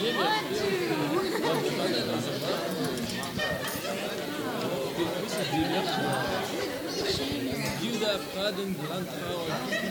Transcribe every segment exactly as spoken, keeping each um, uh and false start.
Juda Praden Brandfrau.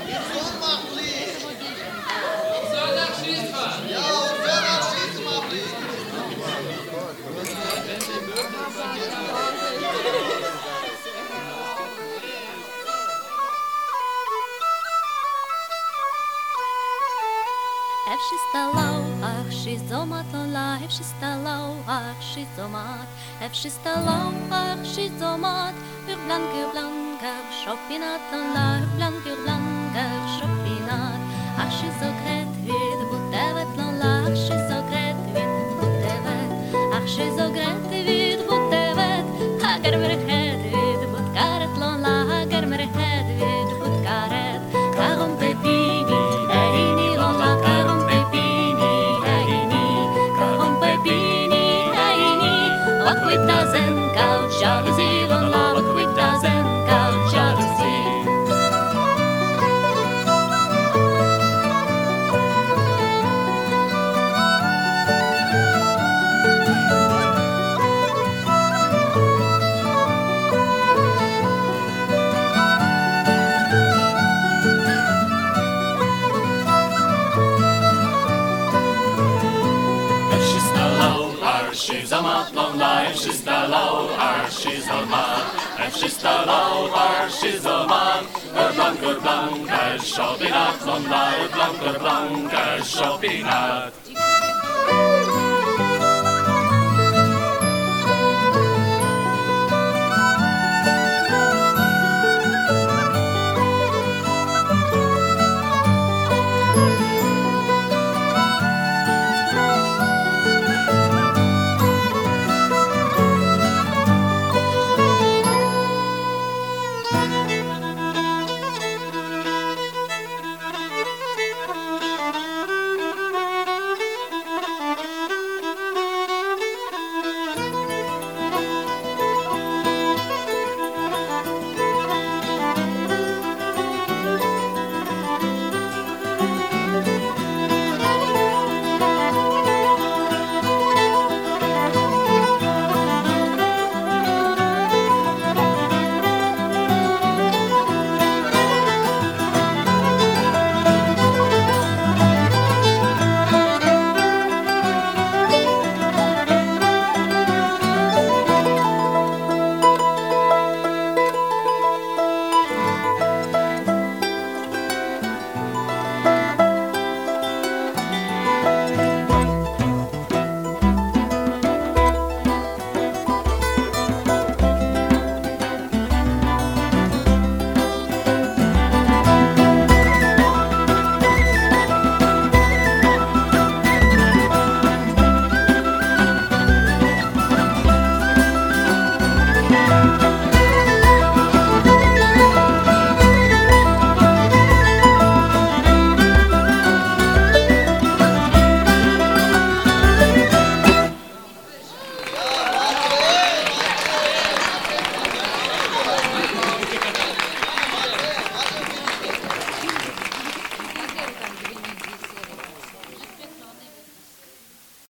Efshi stalou, ach shi zomat lola, efshi stalou, ach shi zomat, efshi stalou, ach shi zomat, ur blank, ur blank, ur shoppinat lola, ur blank, ur blank, ur shoppinat, ach shi so gret vid butevet lola, ach shi so gret vid butevet, ach shi so gret vid butevet, hagar mer het vid butkaret lola, hagar mer het vid butkaret, karum pepini, eini lola, karum pepini, eini, karum pepini, eini, what with doesn't count jealousy, lola, what with doesn't count jealousy. She's a mat long life, she's the low, or she's a mat. If she's the low, or she's a mat. Her blank, her blank, her shopping at long life, blank, her blank, her shopping at.